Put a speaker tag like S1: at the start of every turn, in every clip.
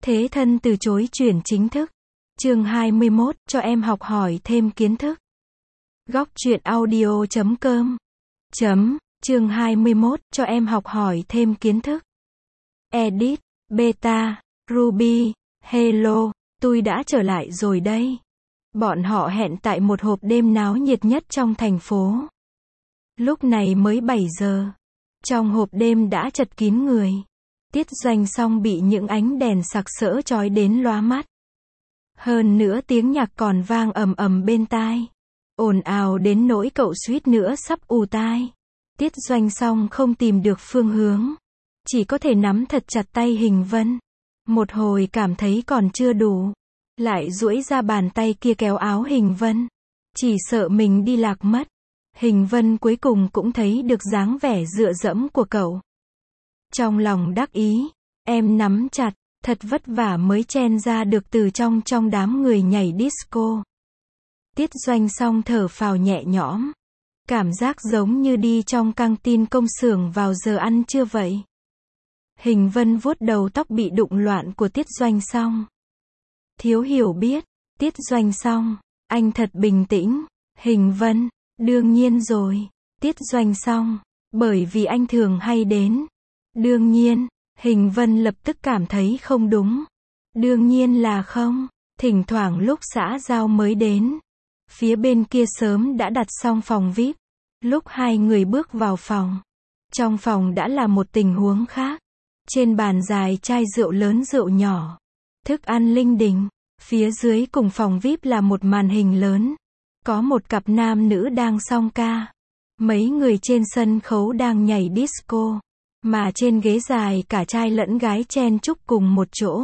S1: Thế thân từ chối chuyển chính thức. Chương 21, cho em học hỏi thêm kiến thức. Góc truyện audio.com Chương 21, cho em học hỏi thêm kiến thức. Edit, Beta, Ruby, Hello, tôi đã trở lại rồi đây. Bọn họ hẹn tại một hộp đêm náo nhiệt nhất trong thành phố. Lúc này mới 7 giờ. Trong hộp đêm đã chật kín người. Tiết Doanh Song bị những ánh đèn sặc sỡ chói đến lóa mắt. Hơn nữa tiếng nhạc còn vang ầm ầm bên tai. Ồn ào đến nỗi cậu suýt nữa sắp ù tai. Tiết Doanh Song không tìm được phương hướng. Chỉ có thể nắm thật chặt tay Hình Vân. Một hồi cảm thấy còn chưa đủ. Lại duỗi ra bàn tay kia kéo áo Hình Vân. Chỉ sợ mình đi lạc mất. Hình Vân cuối cùng cũng thấy được dáng vẻ dựa dẫm của cậu. Trong lòng đắc ý, em nắm chặt, thật vất vả mới chen ra được từ trong đám người nhảy disco. Tiết Doanh Song thở phào nhẹ nhõm. Cảm giác giống như đi trong căng tin công xưởng vào giờ ăn trưa vậy. Hình Vân vuốt đầu tóc bị đụng loạn của Tiết Doanh Song. Thiếu hiểu biết, Tiết Doanh Song, anh thật bình tĩnh. Hình Vân, đương nhiên rồi. Tiết Doanh Song, bởi vì anh thường hay đến. Đương nhiên, Hình Vân lập tức cảm thấy không đúng. Đương nhiên là không, thỉnh thoảng lúc xã giao mới đến. Phía bên kia sớm đã đặt xong phòng VIP. Lúc hai người bước vào phòng, trong phòng đã là một tình huống khác. Trên bàn dài chai rượu lớn rượu nhỏ, thức ăn linh đình. Phía dưới cùng phòng VIP là một màn hình lớn. Có một cặp nam nữ đang song ca. Mấy người trên sân khấu đang nhảy disco. Mà trên ghế dài cả trai lẫn gái chen chúc cùng một chỗ.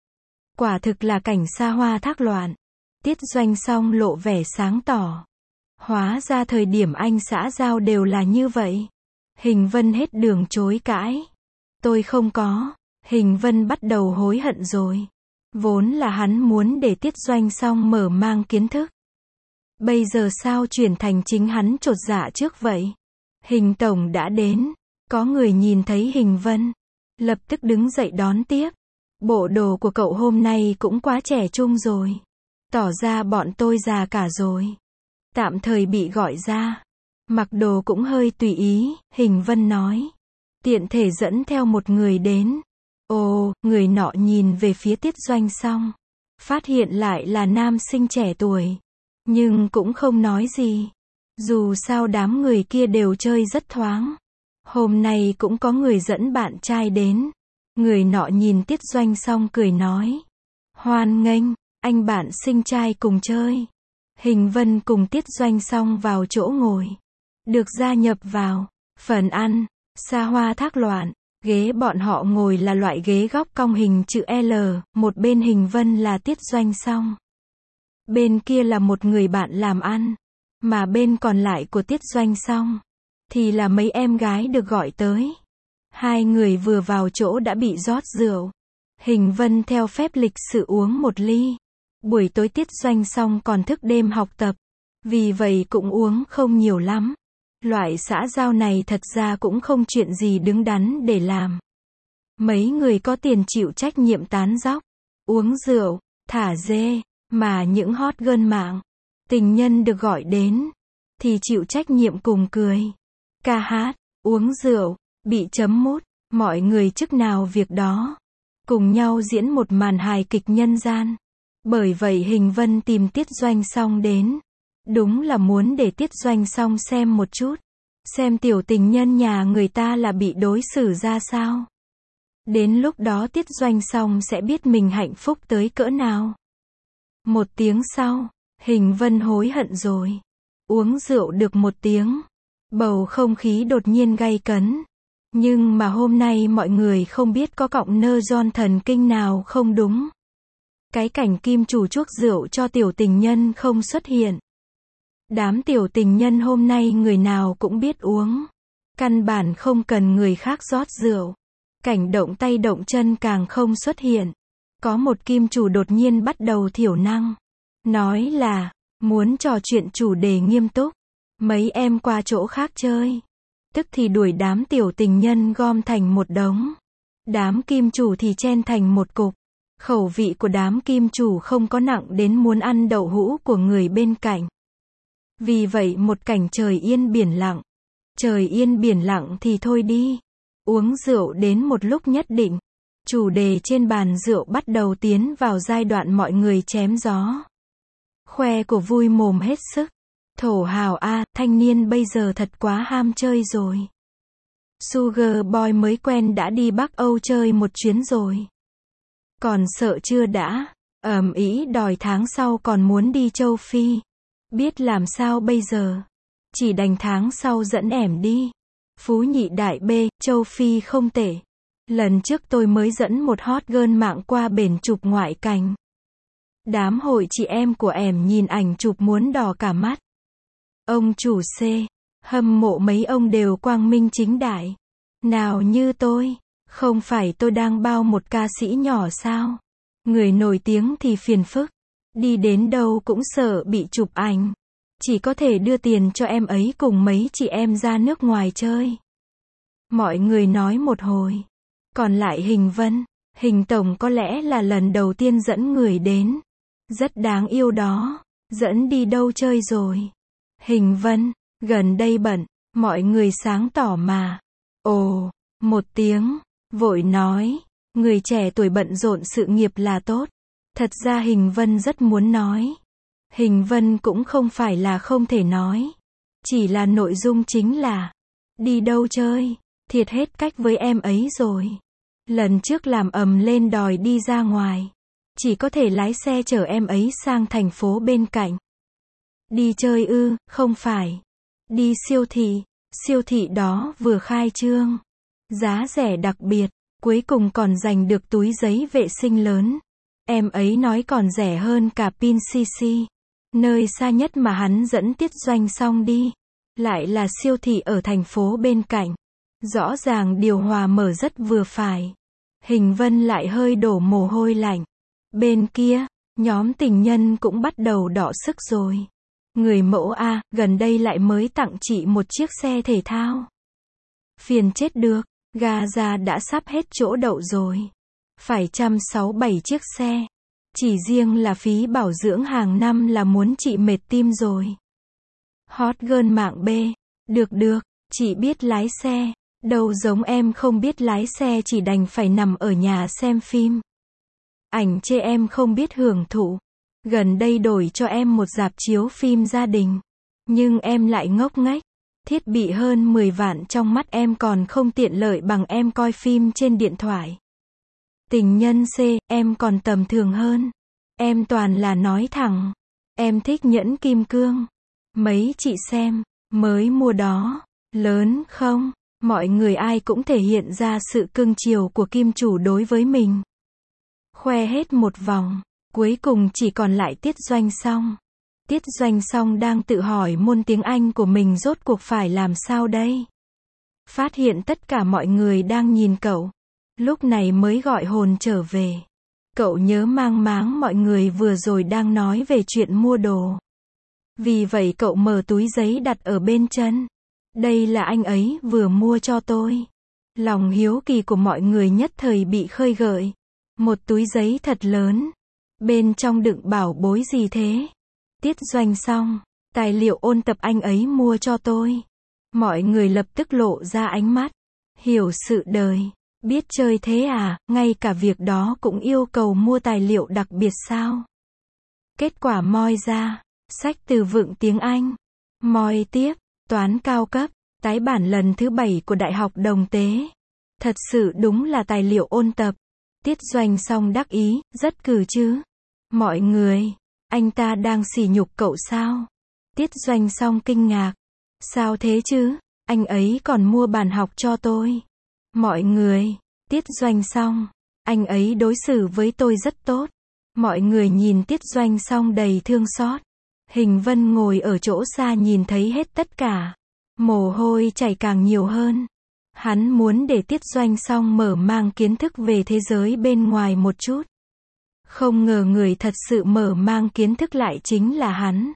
S1: Quả thực là cảnh xa hoa thác loạn. Tiết Doanh Song lộ vẻ sáng tỏ. Hóa ra thời điểm anh xã giao đều là như vậy. Hình Vân hết đường chối cãi. Tôi không có. Hình Vân bắt đầu hối hận rồi. Vốn là hắn muốn để Tiết Doanh Song mở mang kiến thức. Bây giờ sao chuyển thành chính hắn chột dạ trước vậy? Hình tổng đã đến. Có người nhìn thấy Hình Vân, lập tức đứng dậy đón tiếp. Bộ đồ của cậu hôm nay cũng quá trẻ trung rồi. Tỏ ra bọn tôi già cả rồi. Tạm thời bị gọi ra. Mặc đồ cũng hơi tùy ý, Hình Vân nói. Tiện thể dẫn theo một người đến. Ồ, người nọ nhìn về phía Tiết Doanh Song. Phát hiện lại là nam sinh trẻ tuổi. Nhưng cũng không nói gì. Dù sao đám người kia đều chơi rất thoáng. Hôm nay cũng có người dẫn bạn trai đến. Người nọ nhìn Tiết Doanh Song cười nói. Hoan nghênh, anh bạn sinh trai cùng chơi. Hình Vân cùng Tiết Doanh Song vào chỗ ngồi. Được gia nhập vào. Phần ăn, xa hoa thác loạn. Ghế bọn họ ngồi là loại ghế góc cong hình chữ L. Một bên Hình Vân là Tiết Doanh Song. Bên kia là một người bạn làm ăn. Mà bên còn lại của Tiết Doanh Song thì là mấy em gái được gọi tới. Hai người vừa vào chỗ đã bị rót rượu. Hình Vân theo phép lịch sự uống một ly. Buổi tối Tiết Doanh Song còn thức đêm học tập. Vì vậy cũng uống không nhiều lắm. Loại xã giao này thật ra cũng không chuyện gì đứng đắn để làm. Mấy người có tiền chịu trách nhiệm tán dóc, uống rượu, thả dê. Mà những hot girl mạng, tình nhân được gọi đến, thì chịu trách nhiệm cùng cười, ca hát, uống rượu, bị chấm mút, mọi người chức nào việc đó. Cùng nhau diễn một màn hài kịch nhân gian. Bởi vậy Hình Vân tìm Tiết Doanh Song đến. Đúng là muốn để Tiết Doanh Song xem một chút. Xem tiểu tình nhân nhà người ta là bị đối xử ra sao. Đến lúc đó Tiết Doanh Song sẽ biết mình hạnh phúc tới cỡ nào. Một tiếng sau, Hình Vân hối hận rồi. Uống rượu được một tiếng. Bầu không khí đột nhiên gay cấn. Nhưng mà hôm nay mọi người không biết có cọng nơ giòn thần kinh nào không đúng. Cái cảnh kim chủ chuốc rượu cho tiểu tình nhân không xuất hiện. Đám tiểu tình nhân hôm nay người nào cũng biết uống. Căn bản không cần người khác rót rượu. Cảnh động tay động chân càng không xuất hiện. Có một kim chủ đột nhiên bắt đầu thiểu năng. Nói là, muốn trò chuyện chủ đề nghiêm túc. Mấy em qua chỗ khác chơi. Tức thì đuổi đám tiểu tình nhân gom thành một đống. Đám kim chủ thì chen thành một cục. Khẩu vị của đám kim chủ không có nặng đến muốn ăn đậu hũ của người bên cạnh. Vì vậy một cảnh trời yên biển lặng. Trời yên biển lặng thì thôi đi. Uống rượu đến một lúc nhất định. Chủ đề trên bàn rượu bắt đầu tiến vào giai đoạn mọi người chém gió. Khoe của vui mồm hết sức. Thổ hào a, thanh niên bây giờ thật quá ham chơi rồi. Sugar boy mới quen đã đi Bắc Âu chơi một chuyến rồi. Còn sợ chưa đã, ầm ĩ đòi tháng sau còn muốn đi châu Phi. Biết làm sao bây giờ? Chỉ đành tháng sau dẫn ẻm đi. Phú nhị đại B, châu Phi không tệ. Lần trước tôi mới dẫn một hot girl mạng qua bển chụp ngoại cảnh. Đám hội chị em của ẻm nhìn ảnh chụp muốn đỏ cả mắt. Ông chủ C, hâm mộ mấy ông đều quang minh chính đại. Nào như tôi, không phải tôi đang bao một ca sĩ nhỏ sao? Người nổi tiếng thì phiền phức. Đi đến đâu cũng sợ bị chụp ảnh. Chỉ có thể đưa tiền cho em ấy cùng mấy chị em ra nước ngoài chơi. Mọi người nói một hồi. Còn lại Hình Vân, Hình Tổng có lẽ là lần đầu tiên dẫn người đến. Rất đáng yêu đó. Dẫn đi đâu chơi rồi? Hình Vân, gần đây bận, mọi người sáng tỏ mà. Ồ, một tiếng, vội nói, người trẻ tuổi bận rộn sự nghiệp là tốt. Thật ra Hình Vân rất muốn nói. Hình Vân cũng không phải là không thể nói. Chỉ là nội dung chính là, đi đâu chơi, thiệt hết cách với em ấy rồi. Lần trước làm ầm lên đòi đi ra ngoài. Chỉ có thể lái xe chở em ấy sang thành phố bên cạnh. Đi chơi ư, không phải. Đi siêu thị đó vừa khai trương. Giá rẻ đặc biệt, cuối cùng còn giành được túi giấy vệ sinh lớn. Em ấy nói còn rẻ hơn cả Pin CC. Nơi xa nhất mà hắn dẫn Tiết Doanh Song đi. Lại là siêu thị ở thành phố bên cạnh. Rõ ràng điều hòa mở rất vừa phải. Hình Vân lại hơi đổ mồ hôi lạnh. Bên kia, nhóm tình nhân cũng bắt đầu đọ sức rồi. Người mẫu A, gần đây lại mới tặng chị một chiếc xe thể thao. Phiền chết được, Gaza đã sắp hết chỗ đậu rồi. Phải 167 chiếc xe. Chỉ riêng là phí bảo dưỡng hàng năm là muốn chị mệt tim rồi. Hot girl mạng B. Được, chị biết lái xe. Đâu giống em không biết lái xe chỉ đành phải nằm ở nhà xem phim. Ảnh chê em không biết hưởng thụ. Gần đây đổi cho em một rạp chiếu phim gia đình. Nhưng em lại ngốc nghếch. Thiết bị hơn 10 vạn trong mắt em còn không tiện lợi bằng em coi phim trên điện thoại. Tình nhân C, em còn tầm thường hơn. Em toàn là nói thẳng. Em thích nhẫn kim cương. Mấy chị xem, mới mua đó. Lớn không? Mọi người ai cũng thể hiện ra sự cưng chiều của kim chủ đối với mình. Khoe hết một vòng. Cuối cùng chỉ còn lại Tiết Doanh Song. Tiết Doanh Song đang tự hỏi môn tiếng Anh của mình rốt cuộc phải làm sao đây. Phát hiện tất cả mọi người đang nhìn cậu. Lúc này mới gọi hồn trở về. Cậu nhớ mang máng mọi người vừa rồi đang nói về chuyện mua đồ. Vì vậy cậu mở túi giấy đặt ở bên chân. Đây là anh ấy vừa mua cho tôi. Lòng hiếu kỳ của mọi người nhất thời bị khơi gợi. Một túi giấy thật lớn. Bên trong đựng bảo bối gì thế? Tiết Doanh Song, tài liệu ôn tập anh ấy mua cho tôi. Mọi người lập tức lộ ra ánh mắt. Hiểu sự đời. Biết chơi thế à, ngay cả việc đó cũng yêu cầu mua tài liệu đặc biệt sao? Kết quả moi ra. Sách từ vựng tiếng Anh. Moi tiếp. Toán cao cấp. Tái bản lần thứ 7 của Đại học Đồng Tế. Thật sự đúng là tài liệu ôn tập. Tiết Doanh Song đắc ý, rất cừ chứ. Mọi người, anh ta đang sỉ nhục cậu sao? Tiết Doanh Song kinh ngạc. Sao thế chứ? Anh ấy còn mua bàn học cho tôi. Mọi người, Tiết Doanh Song, anh ấy đối xử với tôi rất tốt. Mọi người nhìn Tiết Doanh Song đầy thương xót. Hình Vân ngồi ở chỗ xa nhìn thấy hết tất cả. Mồ hôi chảy càng nhiều hơn. Hắn muốn để Tiết Doanh Song mở mang kiến thức về thế giới bên ngoài một chút. Không ngờ người thật sự mở mang kiến thức lại chính là hắn.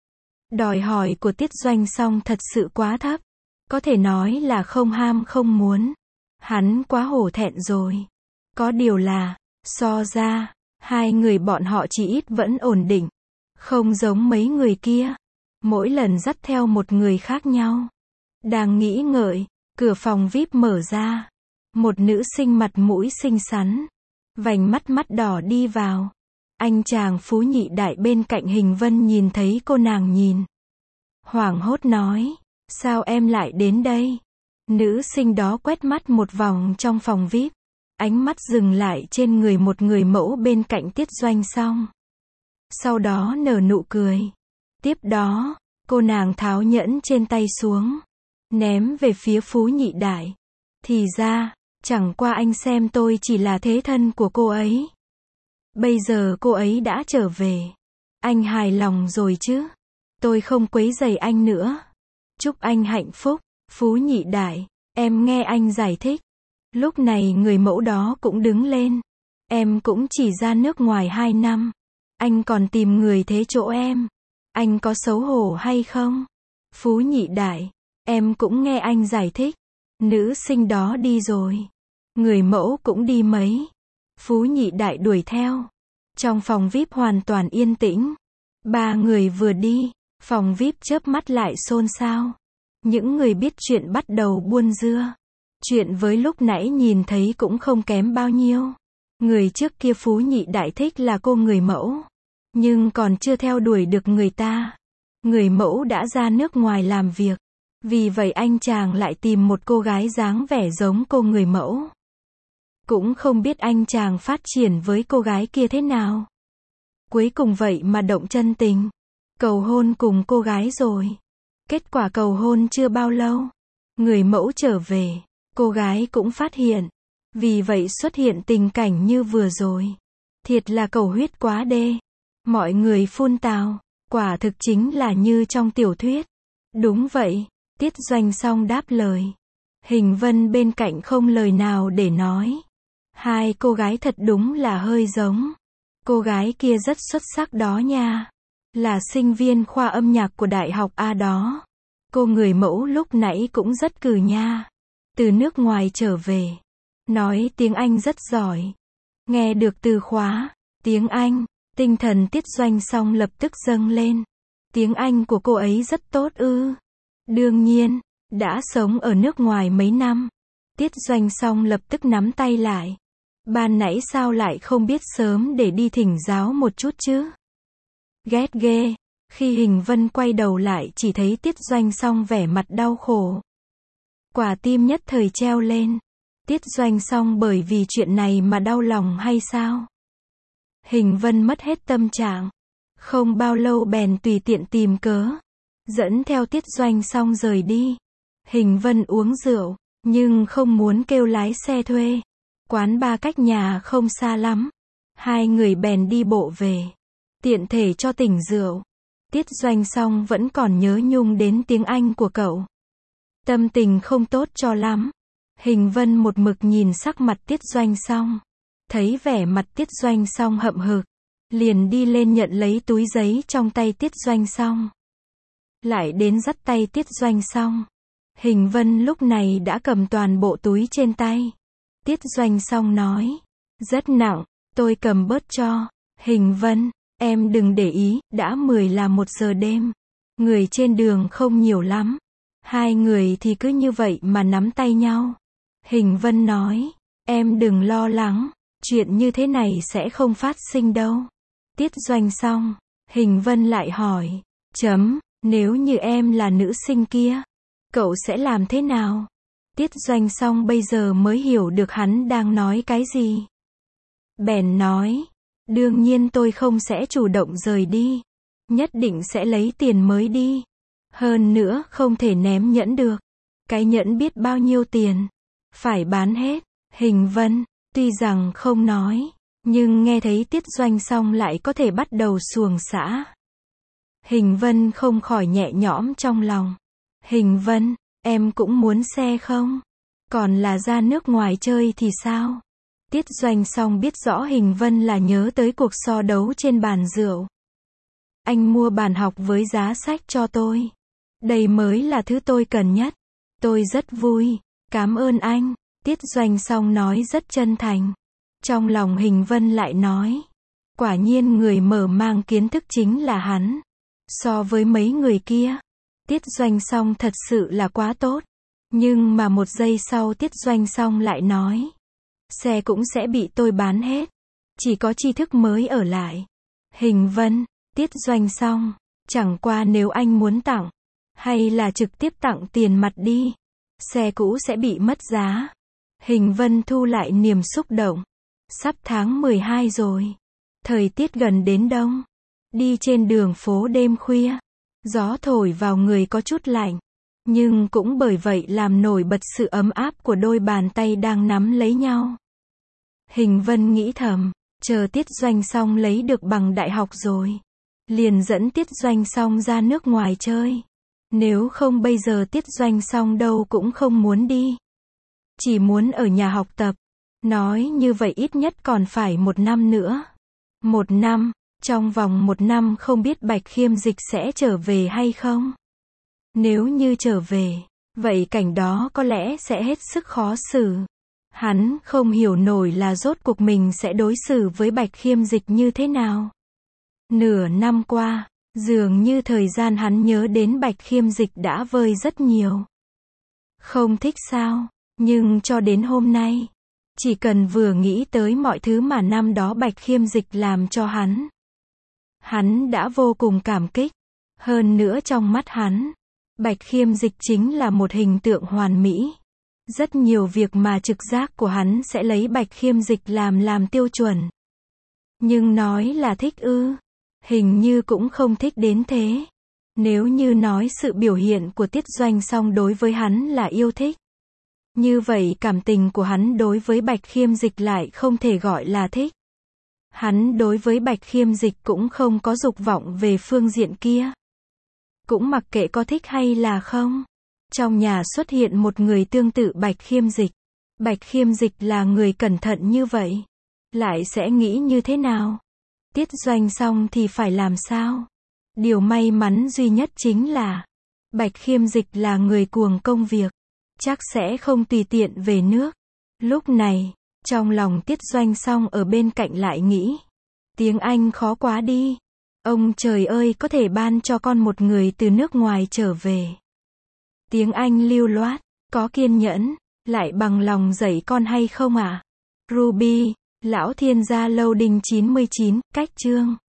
S1: Đòi hỏi của Tiết Doanh Song thật sự quá thấp. Có thể nói là không ham không muốn. Hắn quá hổ thẹn rồi. Có điều là, so ra, Hai người bọn họ chỉ ít vẫn ổn định. Không giống mấy người kia. Mỗi lần dắt theo một người khác nhau. Đang nghĩ ngợi, cửa phòng VIP mở ra. Một nữ sinh mặt mũi xinh xắn. Vành mắt đỏ đi vào. Anh chàng Phú Nhị Đại bên cạnh Hình Vân nhìn thấy cô nàng nhìn. Hoảng hốt nói, sao em lại đến đây? Nữ sinh đó quét mắt một vòng trong phòng VIP. Ánh mắt dừng lại trên người một người mẫu bên cạnh Tiết Doanh Song. Sau đó nở nụ cười. Tiếp đó, cô nàng tháo nhẫn trên tay xuống. Ném về phía Phú Nhị Đại. Thì ra, chẳng qua anh xem tôi chỉ là thế thân của cô ấy. Bây giờ cô ấy đã trở về. Anh hài lòng rồi chứ? Tôi không quấy rầy anh nữa. Chúc anh hạnh phúc, Phú Nhị Đại. Em nghe anh giải thích. Lúc này người mẫu đó cũng đứng lên. Em cũng chỉ ra nước ngoài 2 năm. Anh còn tìm người thế chỗ em. Anh có xấu hổ hay không? Phú Nhị Đại. Em cũng nghe anh giải thích. Nữ sinh đó đi rồi. Người mẫu cũng đi mấy. Phú Nhị Đại đuổi theo. Trong phòng VIP hoàn toàn yên tĩnh. 3 người vừa đi, phòng VIP chớp mắt lại xôn xao. Những người biết chuyện bắt đầu buôn dưa. Chuyện với lúc nãy nhìn thấy cũng không kém bao nhiêu. Người trước kia Phú Nhị Đại thích là cô người mẫu. Nhưng còn chưa theo đuổi được người ta. Người mẫu đã ra nước ngoài làm việc. Vì vậy anh chàng lại tìm một cô gái dáng vẻ giống cô người mẫu. Cũng không biết anh chàng phát triển với cô gái kia thế nào. Cuối cùng vậy mà động chân tình. Cầu hôn cùng cô gái rồi. Kết quả cầu hôn chưa bao lâu. Người mẫu trở về. Cô gái cũng phát hiện. Vì vậy xuất hiện tình cảnh như vừa rồi. Thiệt là cầu huyết quá đê. Mọi người phun tào. Quả thực chính là như trong tiểu thuyết. Đúng vậy. Tiết Doanh Song đáp lời. Hình Vân bên cạnh không lời nào để nói. Hai cô gái thật đúng là hơi giống. Cô gái kia rất xuất sắc đó nha. Là sinh viên khoa âm nhạc của Đại học A đó. Cô người mẫu lúc nãy cũng rất cừ nha. Từ nước ngoài trở về. Nói tiếng Anh rất giỏi. Nghe được từ khóa, tiếng Anh, tinh thần Tiết Doanh Song lập tức dâng lên. Tiếng Anh của cô ấy rất tốt ư. Đương nhiên, đã sống ở nước ngoài mấy năm. Tiết Doanh Song lập tức nắm tay lại. Ban nãy sao lại không biết sớm để đi thỉnh giáo một chút chứ? Ghét ghê. Khi Hình Vân quay đầu lại chỉ thấy Tiết Doanh Song vẻ mặt đau khổ. Quả tim nhất thời treo lên. Tiết Doanh Song bởi vì chuyện này mà đau lòng hay sao? Hình Vân mất hết tâm trạng. Không bao lâu bèn tùy tiện tìm cớ. Dẫn theo Tiết Doanh Song rời đi. Hình Vân uống rượu, nhưng không muốn kêu lái xe thuê. Quán bar cách nhà không xa lắm. Hai người bèn đi bộ về. Tiện thể cho tỉnh rượu. Tiết Doanh Song vẫn còn nhớ nhung đến tiếng Anh của cậu. Tâm tình không tốt cho lắm. Hình Vân một mực nhìn sắc mặt Tiết Doanh Song. Thấy vẻ mặt Tiết Doanh Song hậm hực. Liền đi lên nhận lấy túi giấy trong tay Tiết Doanh Song. Lại đến dắt tay Tiết Doanh Song. Hình Vân lúc này đã cầm toàn bộ túi trên tay. Tiết Doanh Song nói. Rất nặng, tôi cầm bớt cho. Hình Vân, em đừng để ý, đã 10 là 1 giờ đêm. Người trên đường không nhiều lắm. Hai người thì cứ như vậy mà nắm tay nhau. Hình Vân nói. Em đừng lo lắng. Chuyện như thế này sẽ không phát sinh đâu. Tiết Doanh Song. Hình Vân lại hỏi. Nếu như em là nữ sinh kia, cậu sẽ làm thế nào? Tiết Doanh Song bây giờ mới hiểu được hắn đang nói cái gì. Bèn nói. Đương nhiên tôi không sẽ chủ động rời đi. Nhất định sẽ lấy tiền mới đi. Hơn nữa không thể ném nhẫn được. Cái nhẫn biết bao nhiêu tiền. Phải bán hết. Hình Vân, tuy rằng không nói, nhưng nghe thấy Tiết Doanh Song lại có thể bắt đầu xuồng xã. Hình Vân không khỏi nhẹ nhõm trong lòng. Hình Vân, em cũng muốn xe không? Còn là ra nước ngoài chơi thì sao? Tiết Doanh Song biết rõ Hình Vân là nhớ tới cuộc so đấu trên bàn rượu. Anh mua bàn học với giá sách cho tôi. Đây mới là thứ tôi cần nhất. Tôi rất vui. Cảm ơn anh. Tiết Doanh Song nói rất chân thành. Trong lòng Hình Vân lại nói. Quả nhiên người mở mang kiến thức chính là hắn. So với mấy người kia, Tiết Doanh Song thật sự là quá tốt. Nhưng mà một giây sau Tiết Doanh Song lại nói, xe cũng sẽ bị tôi bán hết. Chỉ có tri thức mới ở lại. Hình Vân, Tiết Doanh Song, chẳng qua nếu anh muốn tặng, hay là trực tiếp tặng tiền mặt đi. Xe cũ sẽ bị mất giá. Hình Vân thu lại niềm xúc động. Sắp tháng 12 rồi. Thời tiết gần đến đông. Đi trên đường phố đêm khuya. Gió thổi vào người có chút lạnh. Nhưng cũng bởi vậy làm nổi bật sự ấm áp của đôi bàn tay đang nắm lấy nhau. Hình Vân nghĩ thầm, chờ Tiết Doanh Song lấy được bằng đại học rồi, liền dẫn Tiết Doanh Song ra nước ngoài chơi. Nếu không bây giờ Tiết Doanh Song đâu cũng không muốn đi. Chỉ muốn ở nhà học tập. Nói như vậy ít nhất còn phải 1 năm nữa. 1 năm, trong vòng 1 năm không biết Bạch Khiêm Dịch sẽ trở về hay không. Nếu như trở về, vậy cảnh đó có lẽ sẽ hết sức khó xử. Hắn không hiểu nổi là rốt cuộc mình sẽ đối xử với Bạch Khiêm Dịch như thế nào. Nửa năm qua, dường như thời gian hắn nhớ đến Bạch Khiêm Dịch đã vơi rất nhiều. Không thích sao? Nhưng cho đến hôm nay, chỉ cần vừa nghĩ tới mọi thứ mà năm đó Bạch Khiêm Dịch làm cho hắn đã vô cùng cảm kích. Hơn nữa trong mắt hắn, Bạch Khiêm Dịch chính là một hình tượng hoàn mỹ. Rất nhiều việc mà trực giác của hắn sẽ lấy Bạch Khiêm Dịch làm tiêu chuẩn. Nhưng nói là thích ư? Hình như cũng không thích đến thế. Nếu như nói sự biểu hiện của Tiết Doanh Song đối với hắn là yêu thích, như vậy cảm tình của hắn đối với Bạch Khiêm Dịch lại không thể gọi là thích. Hắn đối với Bạch Khiêm Dịch cũng không có dục vọng về phương diện kia. Cũng mặc kệ có thích hay là không. Trong nhà xuất hiện một người tương tự Bạch Khiêm Dịch. Bạch Khiêm Dịch là người cẩn thận như vậy, lại sẽ nghĩ như thế nào? Tiết Doanh Song thì phải làm sao? Điều may mắn duy nhất chính là Bạch Khiêm Dịch là người cuồng công việc, chắc sẽ không tùy tiện về nước. Lúc này, trong lòng Tiết Doanh Song ở bên cạnh lại nghĩ, tiếng Anh khó quá đi. Ông trời ơi, có thể ban cho con một người từ nước ngoài trở về. Tiếng Anh lưu loát, có kiên nhẫn, lại bằng lòng dạy con hay không ạ? Ruby, Lão Thiên Gia Loading 99, cách chương